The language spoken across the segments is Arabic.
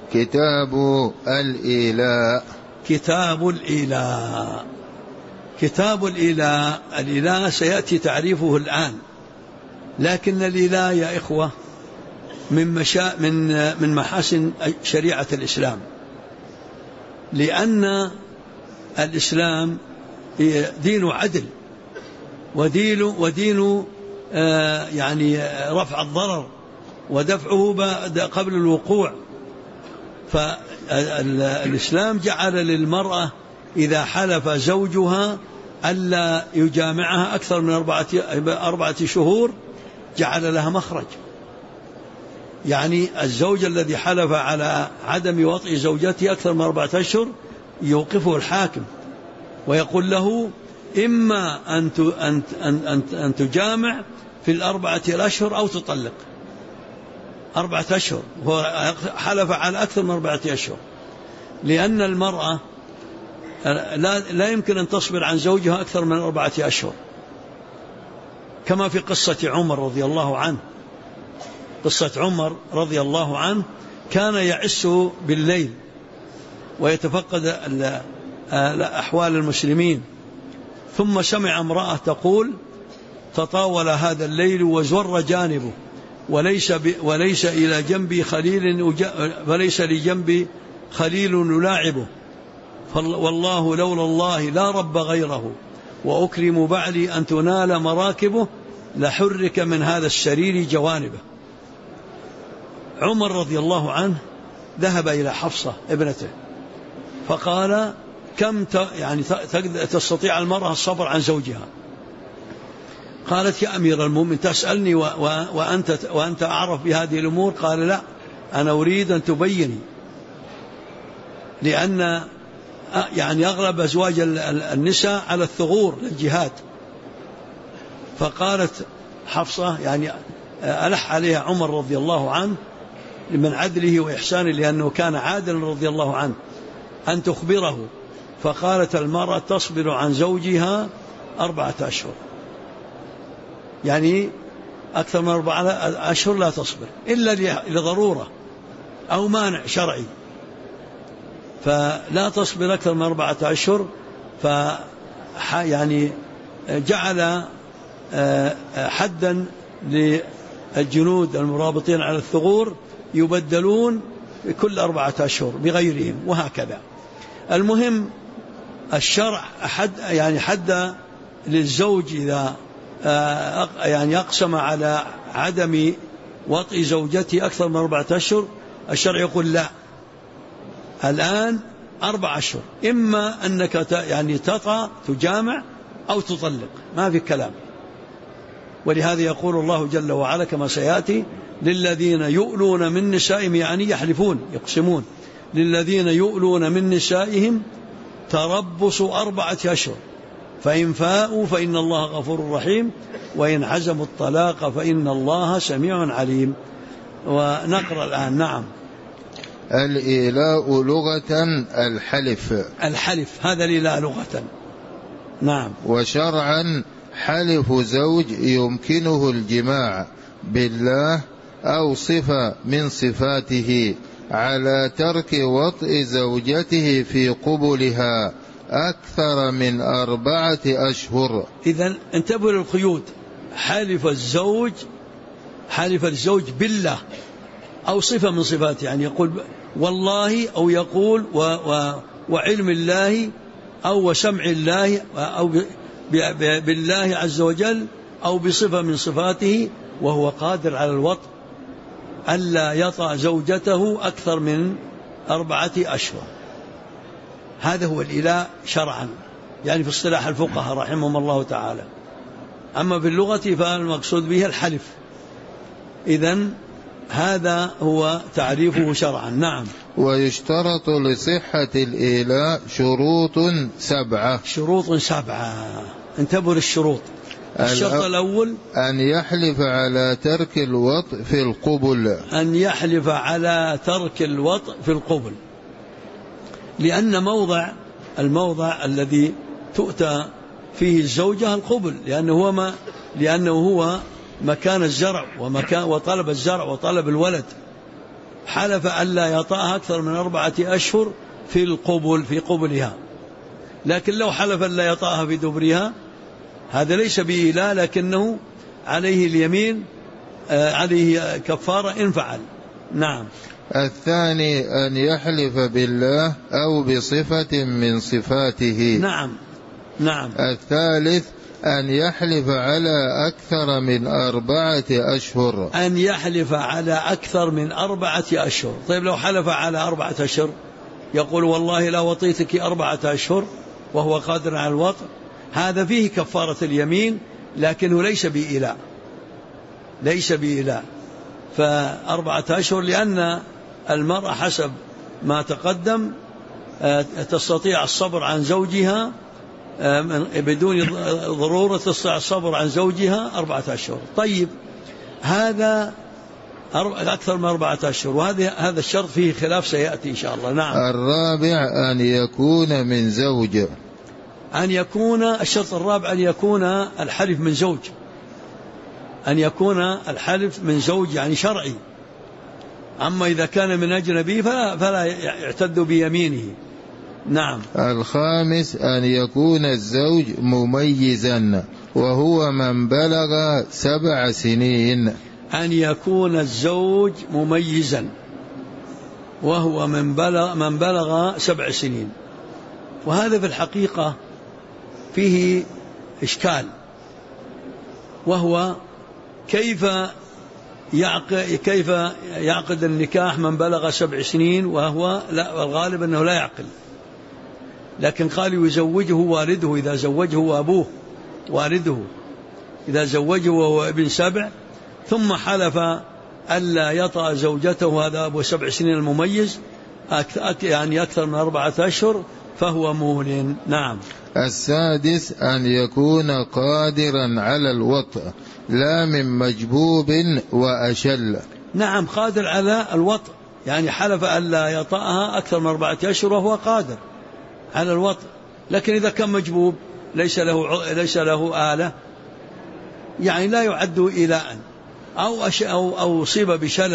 كتاب الإيلاء. كتاب الإيلاء. كتاب الإيلاء، الإيلاء سيأتي تعريفه الآن، لكن الإيلاء يا إخوة من محاسن شريعة الإسلام، لأن الإسلام دين عدل ودين يعني رفع الضرر ودفعه قبل الوقوع. فالإسلام جعل للمرأة إذا حلف زوجها ألا يجامعها أكثر من 4 شهور جعل لها مخرج. يعني الزوج الذي حلف على عدم وطئ زوجته أكثر من 4 أشهر يوقفه الحاكم ويقول له إما أن تجامع في 4 أشهر أو تطلق. 4 أشهر، هو حلف على أكثر من 4 أشهر، لأن المرأة لا يمكن أن تصبر عن زوجها أكثر من 4 أشهر، كما في قصة عمر رضي الله عنه. قصة عمر رضي الله عنه كان يعس بالليل ويتفقد أحوال المسلمين، ثم سمع امرأة تقول: تطاول هذا الليل وزور جانبه وليس إلى جنبي خليل فليس لجنبي خليل يلاعبه، والله لولا الله لا رب غيره، وأكرم بعلي أن تنال مراكبه، لحرك من هذا السرير جوانبه. عمر رضي الله عنه ذهب إلى حفصة ابنته فقال: كم يعني تستطيع المرأة الصبر عن زوجها؟ قالت: يا أمير المؤمنين تسألني وأنت أعرف بهذه الأمور؟ قال: لا، أنا أريد أن تبيني، لأن يعني أغلب أزواج النساء على الثغور للجهاد. فقالت حفصة، يعني ألح عليها عمر رضي الله عنه من عدله وإحسانه، لأنه كان عادلا رضي الله عنه، أن تخبره. فقالت: المرأة تصبر عن زوجها 4 أشهر، يعني أكثر من 4 أشهر لا تصبر إلا لضرورة أو مانع شرعي، فلا تصبر أكثر من 4 أشهر. يعني جعل حدا للجنود المرابطين على الثغور يبدلون كل 4 أشهر بغيرهم، وهكذا. المهم الشرع حد للزوج إذا يعني أقسم على عدم وطئ زوجته أكثر من 4 أشهر، الشرع يقول: لا، الآن 4 أشهر، إما أنك يعني تطأ تجامع أو تطلق، ما في كلام. ولهذا يقول الله جل وعلا كما سيأتي: للذين يؤلون من نسائهم، يعني يحلفون يقسمون، للذين يؤلون من نسائهم تربص 4 أشهر، فإن فاءوا فإن الله غفور رحيم، وإن عزموا الطلاق فإن الله سميع عليم. ونقرأ الآن. نعم. الإيلاء لغة الحلف. الحلف هذا الإيلاء لغة. نعم. وشرعا حلف زوج يمكنه الجماع بالله أو صفة من صفاته على ترك وطئ زوجته في قبلها أكثر من 4 أشهر. إذن انتبهوا للقيود: حلف الزوج بالله أو صفة من صفاته، يعني يقول والله، أو يقول وعلم الله، أو وسمع الله، أو بالله عز وجل، أو بصفة من صفاته، وهو قادر على الوطء، ألا يطأ زوجته أكثر من 4 أشهر. هذا هو الإيلاء شرعا، يعني في اصطلاح الفقهاء رحمهم الله تعالى. أما في اللغة فالمقصود به الحلف. إذن هذا هو تعريفه شرعا. نعم. ويشترط لصحة الإيلاء شروط 7. شروط 7. انتبهوا للشروط. الشرط الأول: أن يحلف على ترك الوطء في القبل. أن يحلف على ترك الوطء في القبل، لأن الموضع الذي تؤتى فيه الزوجة القبل، لأنه هو مكان الزرع وطلب الزرع وطلب الولد. حلف ألا يطأها أكثر من 4 أشهر في قبلها، لكن لو حلف ألا يطأها في دبرها هذا ليس بإيلاء، لكنه عليه اليمين، عليه كفارة إن فعل. نعم. الثاني أن يحلف بالله أو بصفة من صفاته. نعم. نعم. الثالث أن يحلف على أكثر من 4 أشهر. أن يحلف على أكثر من 4 أشهر. طيب لو حلف على 4 أشهر يقول والله لا وطيتك 4 أشهر وهو قادر على الوطء، هذا فيه كفارة اليمين لكنه ليس بإيلاء، ليس بإيلاء. ف4 أشهر لأن المرأة حسب ما تقدم تستطيع الصبر عن زوجها بدون ضرورة، تستطيع الصبر عن زوجها 4 أشهر. طيب هذا أكثر من 4 أشهر، وهذا الشرط فيه خلاف سيأتي إن شاء الله. نعم. الرابع أن يكون من زوج. الشرط الرابع أن يكون الحلف من زوج، أن يكون الحلف من زوج يعني شرعي. أما إذا كان من أجنبي فلا يعتد بيمينه. نعم. الخامس أن يكون الزوج مميزا وهو من بلغ 7 سنين. أن يكون الزوج مميزا وهو من بلغ 7 سنين. وهذا في الحقيقة فيه إشكال، وهو كيف يعقد النكاح من بلغ 7 سنين وهو لا، الغالب أنه لا يعقل، لكن قال يزوجه والده إذا زوجه وأبوه، والده إذا زوجه وهو ابن 7 ثم حلف ألا يطأ زوجته، هذا أبو 7 سنين المميز يعني أكثر من 4 أشهر فهو مهل. نعم. السادس أن يكون قادرا على الوطء لا من مجبوب وأشل. نعم، قادر على الوطء، يعني حلف ألا يطأها أكثر من 4 أشهر وهو قادر على الوطء، لكن إذا كان مجبوب ليس له آلة يعني لا يعد إيلاء، أو أصيب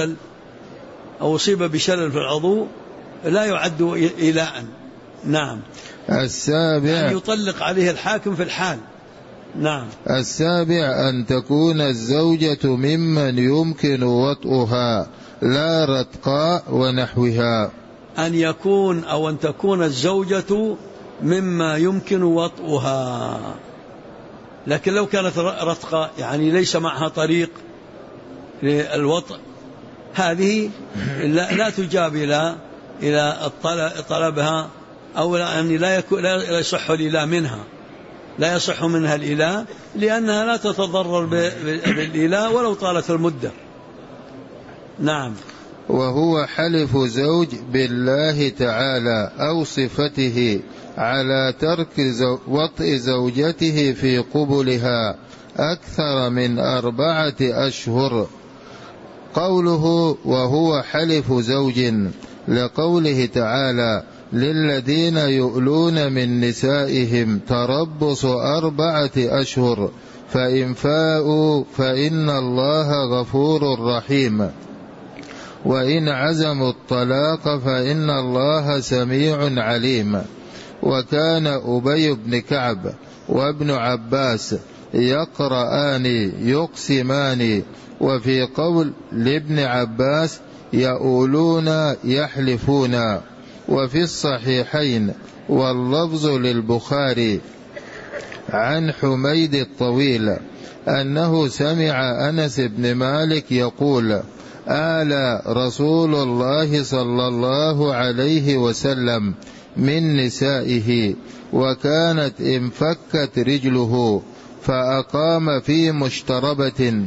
بشلل في العضو لا يعد إيلاء. نعم. السابع يعني يطلق عليه الحاكم في الحال. نعم. السابع أن تكون الزوجة ممن يمكن وطئها لا رتقاء ونحوها. أن تكون الزوجة مما يمكن وطئها، لكن لو كانت رتقاء يعني ليس معها طريق للوطئ هذه لا تجاب إلى طلبها، أو أن لا يصح الإله منها، لا يصح منها الإله لأنها لا تتضرر بالإله ولو طالت المدة. نعم. وهو حلف زوج بالله تعالى أو صفته على ترك وطئ زوجته في قبلها أكثر من 4 أشهر. قوله وهو حلف زوج لقوله تعالى للذين يؤلون من نسائهم تربص 4 أشهر فإن فاءوا فإن الله غفور رحيم وإن عزموا الطلاق فإن الله سميع عليم. وكان أبي بن كعب وابن عباس يقرآن يقسمان، وفي قول لابن عباس يؤولون يحلفون. وفي الصحيحين واللفظ للبخاري عن حميد الطويل أنه سمع أنس بن مالك يقول آل رسول الله صلى الله عليه وسلم من نسائه، وكانت انفكت رجله فأقام في مشتربة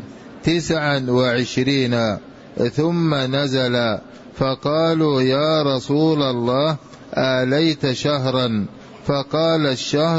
29 ثم نزل فقالوا يا رسول الله آليت شهرا؟ فقال الشهر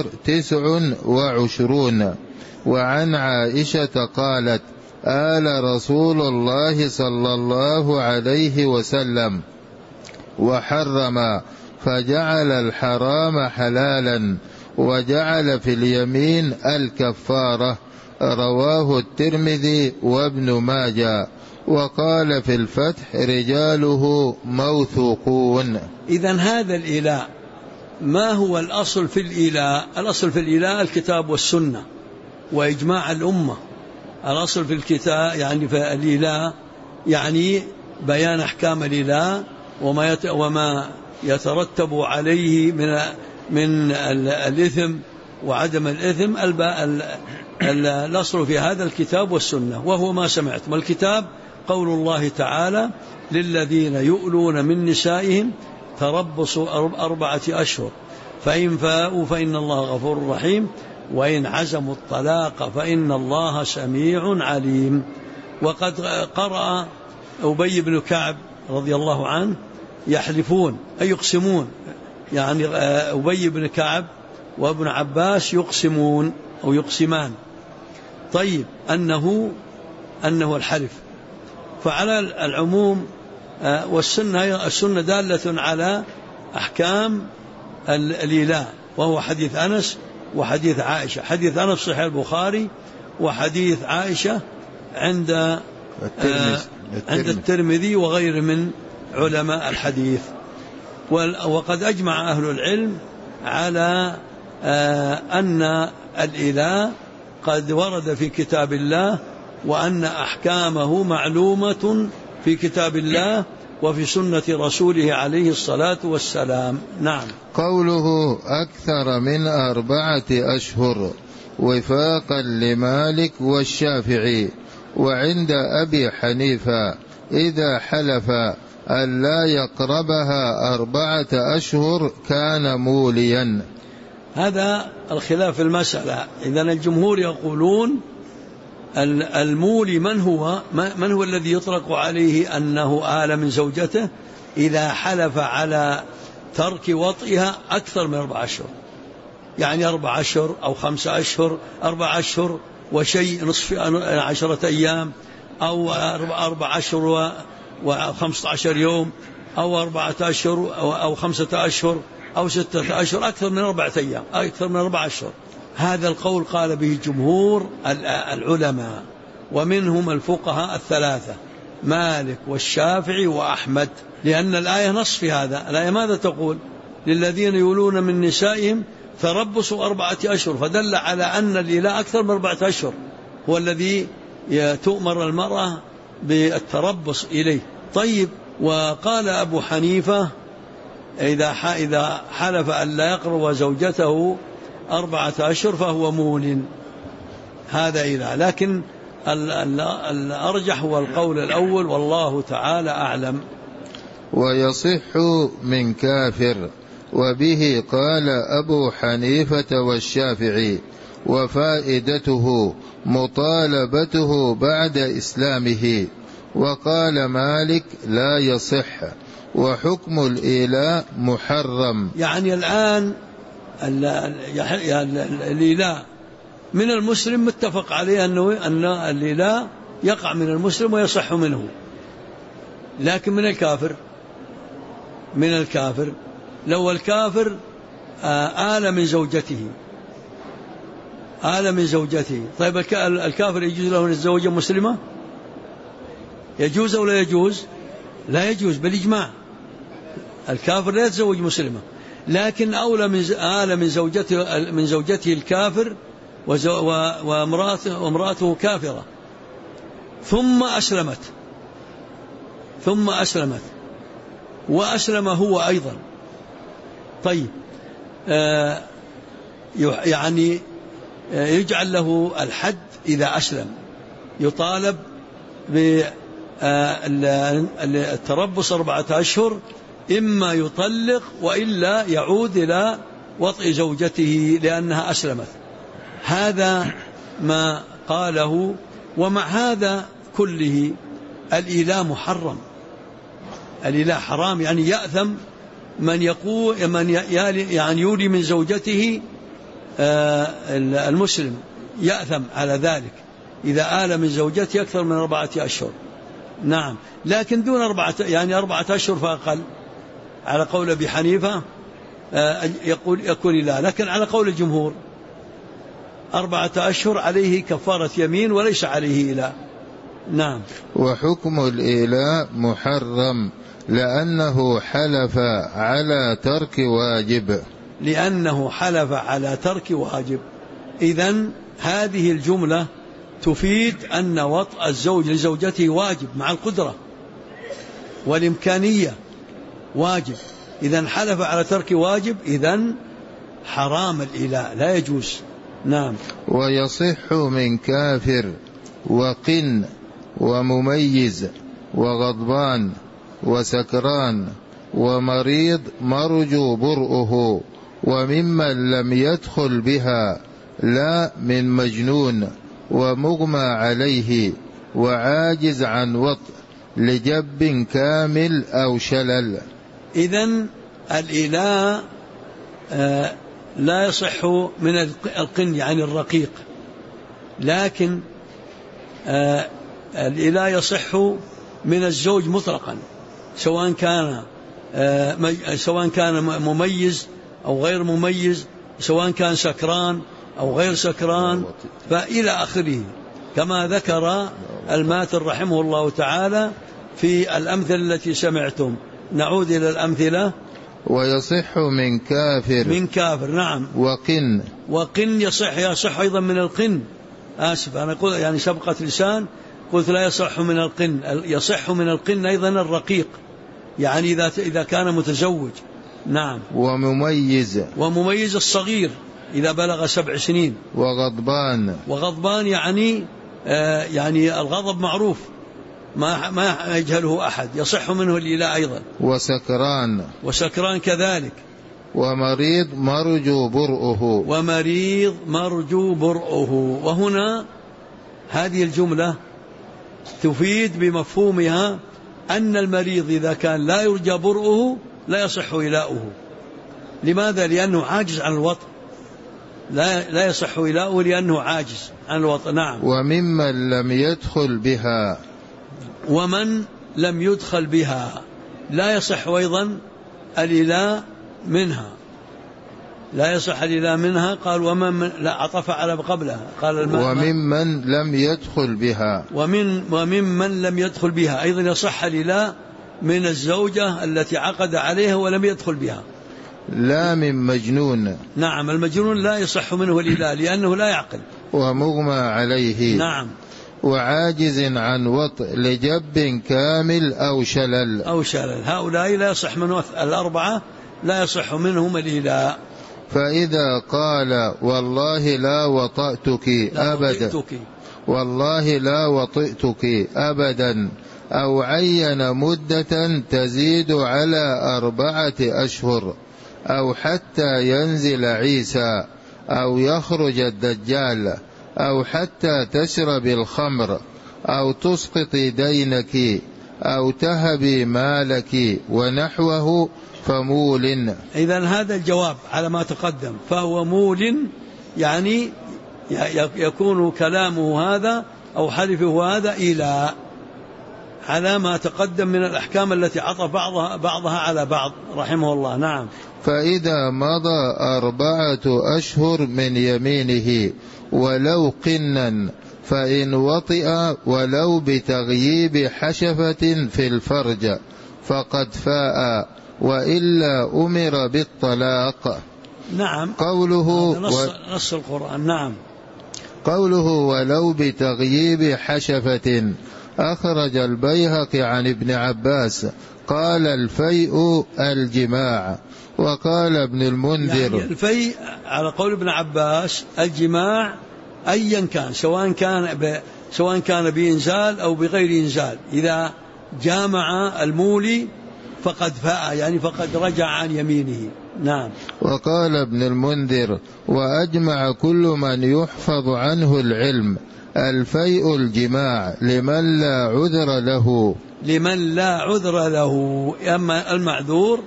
29. وعن عائشة قالت آل رسول الله صلى الله عليه وسلم وحرم فجعل الحرام حلالا وجعل في اليمين الكفارة. رواه الترمذي وابن ماجه. وقال في الفتح رجاله موثوقون. إذن هذا الإله ما هو الأصل في الإله؟ الأصل في الإله الكتاب والسنة وإجماع الأمة. الأصل في الكتاب يعني في الإله يعني بيان أحكام الإله وما يترتب عليه من الإثم وعدم الإثم. الأصل في هذا الكتاب والسنة، وهو ما سمعتم. الكتاب قول الله تعالى للذين يؤلون من نسائهم تربصوا 4 أشهر فإن فاءوا فإن الله غفور رحيم وإن عزموا الطلاق فإن الله سميع عليم. وقد قرأ أبي بن كعب رضي الله عنه يحلفون أي يقسمون، يعني أبي بن كعب وابن عباس يقسمون أو يقسمان، طيب أنه الحلف. فعلى العموم والسنة دالة على أحكام الإله، وهو حديث أنس وحديث عائشة. حديث أنس صحيح البخاري، وحديث عائشة عند الترمذي وغيره من علماء الحديث. وقد أجمع أهل العلم على أن الإله قد ورد في كتاب الله، وأن أحكامه معلومة في كتاب الله وفي سنة رسوله عليه الصلاة والسلام. نعم. قوله أكثر من 4 أشهر وفاقا لمالك والشافعي، وعند أبي حنيفة إذا حلف أن لا يقربها 4 أشهر كان موليا. هذا الخلاف في المسألة. إذن الجمهور يقولون المولي من هو الذي يطلق عليه أنه آل من زوجته إذا حلف على ترك وطئها أكثر من 4 أشهر، يعني 4 أشهر أو 5 أشهر، 4 أشهر وشيء نصف 10 أيام، أو 4 أشهر و15 يوم، أو 4 أشهر أو 5 أشهر أو 6 أشهر، أكثر من 4 أيام، أكثر من 4 أشهر. هذا القول قال به جمهور العلماء، ومنهم الفقهاء 3 مالك والشافعي وأحمد، لأن الآية نص في هذا. الآية ماذا تقول؟ للذين يولون من نسائهم تربصوا 4 أشهر، فدل على أن الإله أكثر من 4 أشهر هو الذي تؤمر المرأة بالتربص إليه. طيب، وقال أبو حنيفة إذا حلف أن لا يقرب زوجته 4 أشهر فهو مول، هذا إله. لكن الأرجح هو القول الأول، والله تعالى أعلم. ويصح من كافر، وبه قال أبو حنيفة والشافعي، وفائدته مطالبته بعد إسلامه. وقال مالك لا يصح، وحكم الإله محرم. يعني الآن الإله من المسلم متفق عليه أن الإله يقع من المسلم ويصح منه، لكن من الكافر لو الكافر آل من زوجته، طيب الكافر يجوز له أن يتزوج مسلمة؟ يجوز أو لا يجوز؟ لا يجوز بالإجماع، الكافر لا يتزوج مسلمة. لكن أولى من زوجته الكافر وامرأته كافرة ثم أسلمت وأسلم هو أيضا. طيب، يعني يجعل له الحد إذا أسلم، يطالب بالتربص 4 أشهر، إما يطلق وإلا يعود إلى وطئ زوجته لأنها أسلمت. هذا ما قاله. ومع هذا كله الإله محرم، الإله حرام، يعني يأثم من يعني يولي من زوجته المسلم، يأثم على ذلك إذا آل من زوجته أكثر من 4 أشهر. نعم، لكن دون 4 أشهر فأقل، على قول أبي حنيفة يقول لا. لكن على قول الجمهور 4 أشهر عليه كفارة يمين وليس عليه إله، نعم. وحكم الإيلاء محرم لأنه حلف على ترك واجب. لأنه حلف على ترك واجب. إذن هذه الجملة تفيد أن وطء الزوج لزوجته واجب مع القدرة والإمكانية، واجب. إذن حلف على ترك واجب، إذن حرام الإيلاء، لا يجوز. نعم. ويصح من كافر وقن ومميز وغضبان وسكران ومريض مرجو برؤه وممن لم يدخل بها، لا من مجنون ومغمى عليه وعاجز عن وطء لجب كامل أو شلل. إذن الإيلاء لا يصح من القن يعني الرقيق، لكن الإيلاء يصح من الزوج مطلقا، سواء كان مميز أو غير مميز، سواء كان سكران أو غير سكران، فإلى آخره، كما ذكر الماتر رحمه الله تعالى في الأمثلة التي سمعتم. نعود إلى الأمثلة. ويصح من كافر نعم. وقن يصح أيضا من القن. آسف، أنا أقول يعني سبقت لسان، قلت لا يصح من القن. يصح من القن أيضا الرقيق، يعني إذا كان متزوج. نعم. ومميز الصغير إذا بلغ 7 سنين. وغضبان يعني الغضب معروف ما يجهله أحد، يصح منه الإيلاء أيضا. وسكران كذلك. ومريض مرجو برؤه. وهنا هذه الجملة تفيد بمفهومها أن المريض إذا كان لا يرجى برؤه لا يصح إيلاؤه. لماذا؟ لأنه عاجز عن الوطء، لا يصح إيلاؤه لأنه عاجز عن الوطء. نعم. ومن لم يدخل بها لا يصح أيضا الإيلاء منها، لا يصح الإيلاء منها. قال ومن لا عطف على قبلها، قال وممن لم يدخل بها. وممن لم يدخل بها أيضا يصح الإيلاء من الزوجة التي عقد عليها ولم يدخل بها. لا من مجنون. نعم، المجنون لا يصح منه الإيلاء لأنه لا يعقل. ومغمى عليه. نعم. وعاجز عن وطء لجب كامل أو شلل. هؤلاء لا يصح من الأربعة، لا يصح منهم الإيلاء. فإذا قال والله لا وطئتك أبدا أو عين مدة تزيد على 4 أشهر أو حتى ينزل عيسى أو يخرج الدجال أو حتى تشرب الخمر أو تسقطي دينك أو تهبي مالك ونحوه فمول. إذن هذا الجواب على ما تقدم، فهو مول، يعني يكون كلامه هذا أو حلفه هذا إيلاء على ما تقدم من الأحكام التي عطف بعضها على بعض رحمه الله. نعم. فإذا مضى 4 أشهر من يمينه ولو قنا فإن وطئ ولو بتغييب حشفة في الفرج فقد فاء، وإلا أمر بالطلاق. نعم. قوله نص القرآن. نعم. قوله ولو بتغييب حشفة أخرج البيهقي عن ابن عباس قال الفيء الجماع. وقال ابن المنذر يعني الفيء على قول ابن عباس الجماع أيا كان، سواء كان بإنزال أو بغير إنزال، إذا جامع المولي فقد فاء، يعني فقد رجع عن يمينه. نعم. وقال ابن المنذر وأجمع كل من يحفظ عنه العلم الفيء الجماع لمن لا عذر له. أما المعذور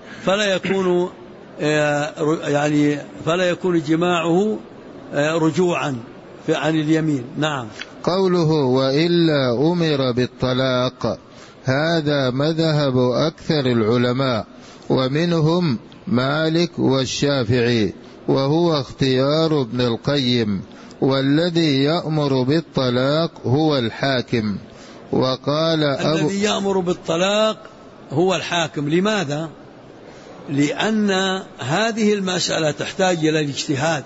فلا يكون جماعه رجوعا عن اليمين. نعم. قوله وإلا أمر بالطلاق، هذا مذهب أكثر العلماء ومنهم مالك والشافعي، وهو اختيار ابن القيم، والذي يأمر بالطلاق هو الحاكم، وقال الذي يأمر بالطلاق هو الحاكم. لماذا؟ لأن هذه المسألة تحتاج إلى الاجتهاد،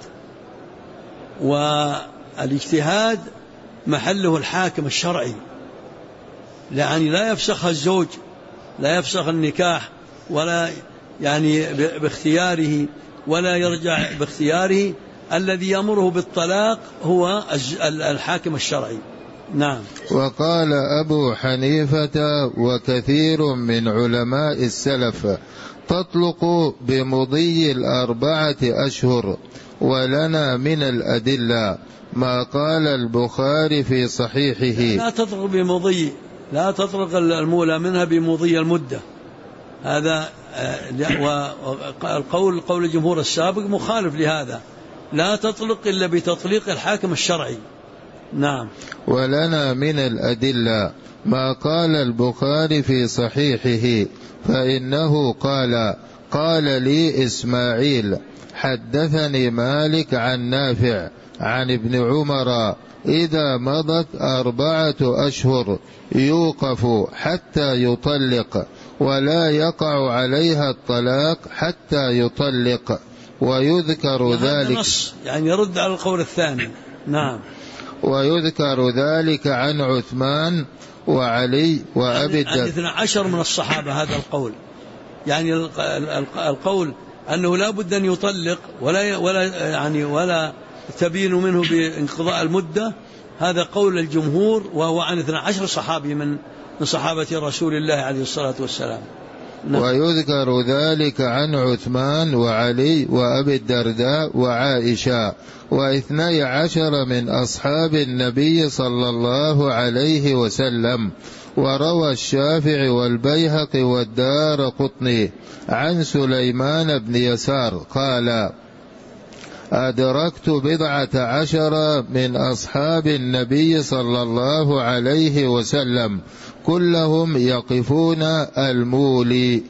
والاجتهاد محله الحاكم الشرعي، يعني لا يفسخ الزوج، لا يفسخ النكاح ولا يعني باختياره ولا يرجع باختياره. الذي يأمره بالطلاق هو الحاكم الشرعي. نعم. وقال أبو حنيفة وكثير من علماء السلف: تطلق بمضي 4 أشهر، ولنا من الأدلة ما قال البخاري في صحيحه. لا تطلق بمضي، لا تطلق المولى منها بمضي المدة، هذا قول الجمهور السابق مخالف لهذا. لا تطلق إلا بتطليق الحاكم الشرعي. نعم. ولنا من الأدلة ما قال البخاري في صحيحه، فإنه قال لي إسماعيل حدثني مالك عن نافع عن ابن عمر: إذا مضت 4 أشهر يوقف حتى يطلق، ولا يقع عليها الطلاق حتى يطلق. ويذكر ذلك، نص يعني يرد على القول الثاني. نعم. ويذكر ذلك عن عثمان وعلي وأبي الدرداء. 12 من الصحابة هذا القول، يعني القول أنه لا بد أن يطلق ولا تبين منه بانقضاء المدة، هذا قول الجمهور، وهو عن 12 صحابي من صحابة رسول الله عليه الصلاة والسلام. نعم. ويذكر ذلك عن عثمان وعلي وأبي الدرداء وعائشة 12 من أصحاب النبي صلى الله عليه وسلم. وروى الشافعي والبيهقي والدارقطني عن سليمان بن يسار قال: أدركت 14 من أصحاب النبي صلى الله عليه وسلم كلهم يقفون المولي،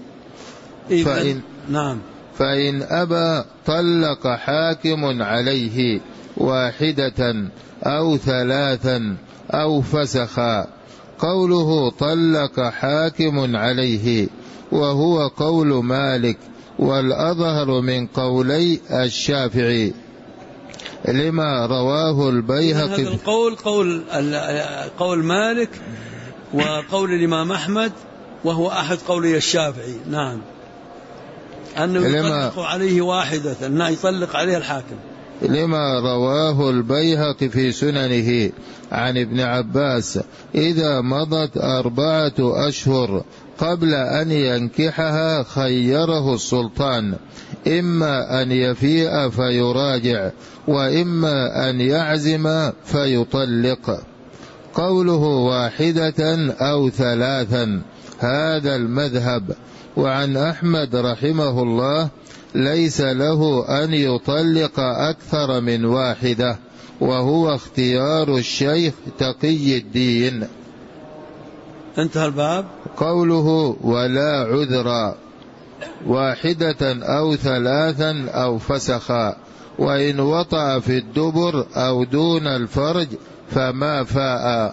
فإن أبى طلق حاكم عليه 1 أو 3 أو فسخا. قوله طلق حاكم عليه وهو قول مالك، والأظهر من قولي الشافعي لما رواه البيهقي. هذا القول قول مالك وقول الإمام أحمد، وهو أحد قولي الشافعي. نعم، أنه يطلق عليه 1، أنه يطلق عليه الحاكم، لما رواه البيهقي في سننه عن ابن عباس: إذا مضت 4 أشهر قبل أن ينكحها خيره السلطان، إما أن يفيء فيراجع، وإما أن يعزم فيطلق. قوله 1 أو 3 هذا المذهب. وعن أحمد رحمه الله: ليس له أن يطلق أكثر من 1، وهو اختيار الشيخ تقي الدين. انتهى الباب. قوله ولا عذر 1 أو 3 أو فسخا، وإن وطأ في الدبر أو دون الفرج فما فاء.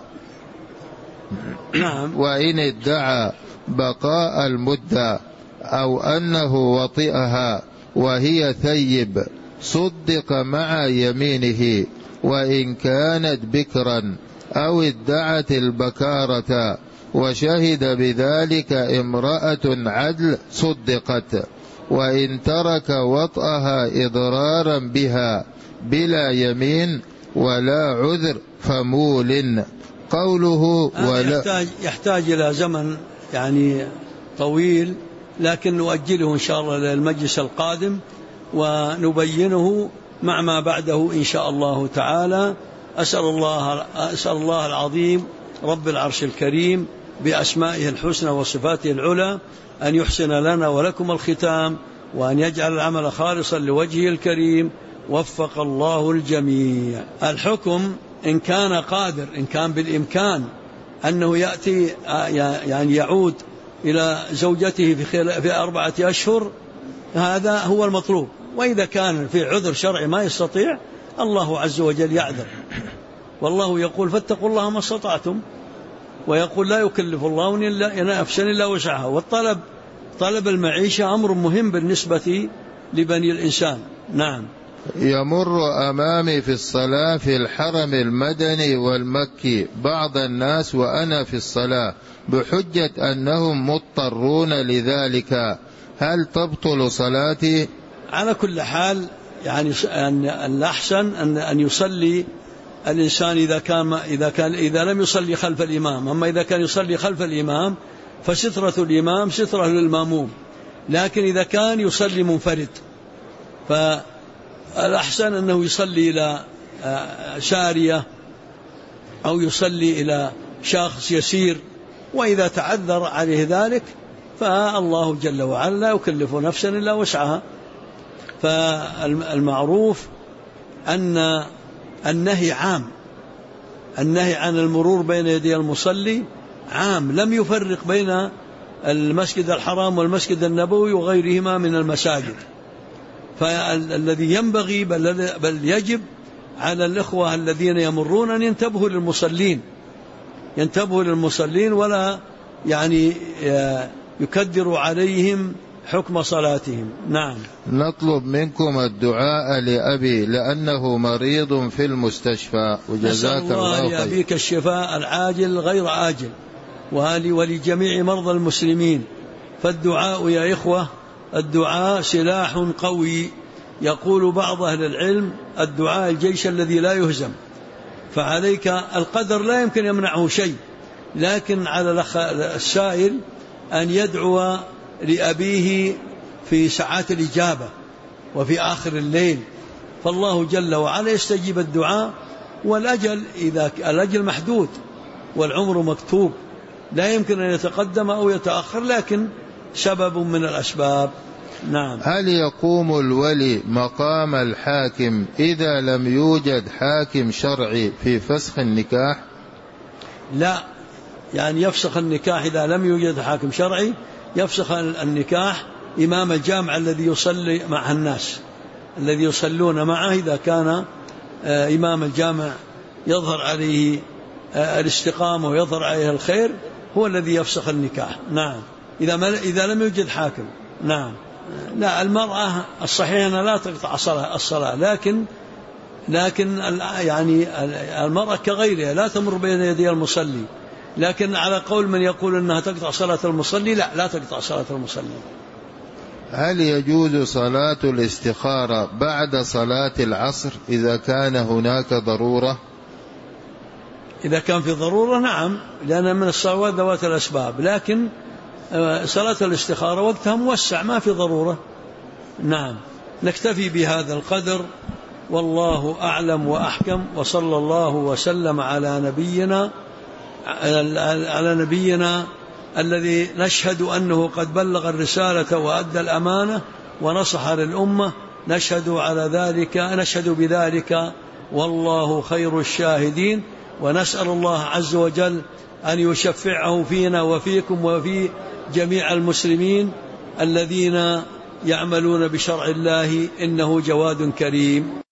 نعم. وإن ادعى بقاء المدة أو أنه وطئها وهي ثيب صدق مع يمينه، وإن كانت بكرا أو ادعت البكارة وشهد بذلك امرأة عدل صدقت، وإن ترك وطئها إضرارا بها بلا يمين ولا عذر فمول. قوله ولا يحتاج إلى زمن يعني طويل، لكن نؤجله إن شاء الله للمجلس القادم ونبينه مع ما بعده إن شاء الله تعالى. أسأل الله العظيم رب العرش الكريم بأسمائه الحسنى وصفاته العلى أن يحسن لنا ولكم الختام، وأن يجعل العمل خالصا لوجهه الكريم. وفق الله الجميع. الحكم إن كان قادر، إن كان بالإمكان أنه يأتي يعني يعود إلى زوجته في 4 أشهر، هذا هو المطلوب. وإذا كان في عذر شرعي ما يستطيع، الله عز وجل يعذر، والله يقول: فاتقوا الله ما استطعتم. ويقول لا يكلف الله نفسا إلا وسعها. والطلب طلب المعيشة أمر مهم بالنسبة لبني الإنسان. نعم. يمر أمامي في الصلاة في الحرم المدني والمكي بعض الناس وأنا في الصلاة بحجة أنهم مضطرون لذلك، هل تبطل صلاتي؟ على كل حال يعني الأحسن أن يصلي الإنسان إذا لم يصلي خلف الإمام. أما إذا كان يصلي خلف الإمام فسترة الإمام سترة للماموم، لكن إذا كان يصلي منفرد فالأحسن أنه يصلي إلى سارية أو يصلي إلى شخص يسير، وإذا تعذر عليه ذلك فالله جل وعلا لا يكلف نفسا إلا وسعها. فالمعروف أن النهي عام، النهي عن المرور بين يدي المصلي عام، لم يفرق بين المسجد الحرام والمسجد النبوي وغيرهما من المساجد. فالذي ينبغي بل يجب على الإخوة الذين يمرون أن ينتبهوا للمصلين ولا يعني يكدروا عليهم حكم صلاتهم. نعم. نطلب منكم الدعاء لأبي لأنه مريض في المستشفى، وجزاك الله خير. لأبيك الشفاء العاجل غير آجل، ولجميع مرضى المسلمين. فالدعاء يا إخوة، الدعاء سلاح قوي. يقول بعض أهل العلم الدعاء الجيش الذي لا يهزم. فعليك القدر لا يمكن يمنعه شيء، لكن على السائل أن يدعو لأبيه في ساعات الإجابة وفي آخر الليل، فالله جل وعلا يستجيب الدعاء. والأجل إذا الأجل محدود والعمر مكتوب، لا يمكن أن يتقدم أو يتأخر، لكن سبب من الأسباب. نعم. هل يقوم الولي مقام الحاكم إذا لم يوجد حاكم شرعي في فسخ النكاح؟ لا، يعني يفسخ النكاح إذا لم يوجد حاكم شرعي، يفسخ النكاح إمام الجامع الذي يصلي مع الناس، الذي يصلون معه. إذا كان إمام الجامع يظهر عليه الاستقامة ويظهر عليه الخير هو الذي يفسخ النكاح. نعم، إذا لم يوجد حاكم. نعم. لا، المرأة الصحيح أنها لا تقطع الصلاة، لكن يعني المرأة كغيرها لا تمر بين يدي المصلي، لكن على قول من يقول أنها تقطع صلاة المصلي، لا تقطع صلاة المصلي. هل يجوز صلاة الاستخارة بعد صلاة العصر إذا كان هناك ضرورة؟ إذا كان في ضرورة نعم، لأنها من الصلوات ذوات الأسباب، لكن صلاة الاستخارة وقتها موسع، ما في ضرورة. نعم. نكتفي بهذا القدر، والله أعلم وأحكم، وصلى الله وسلم على نبينا الذي نشهد أنه قد بلغ الرسالة وأدى الأمانة ونصح للأمة. نشهد بذلك والله خير الشاهدين، ونسأل الله عز وجل أن يشفعه فينا وفيكم وفي جميع المسلمين الذين يعملون بشرع الله، إنه جواد كريم.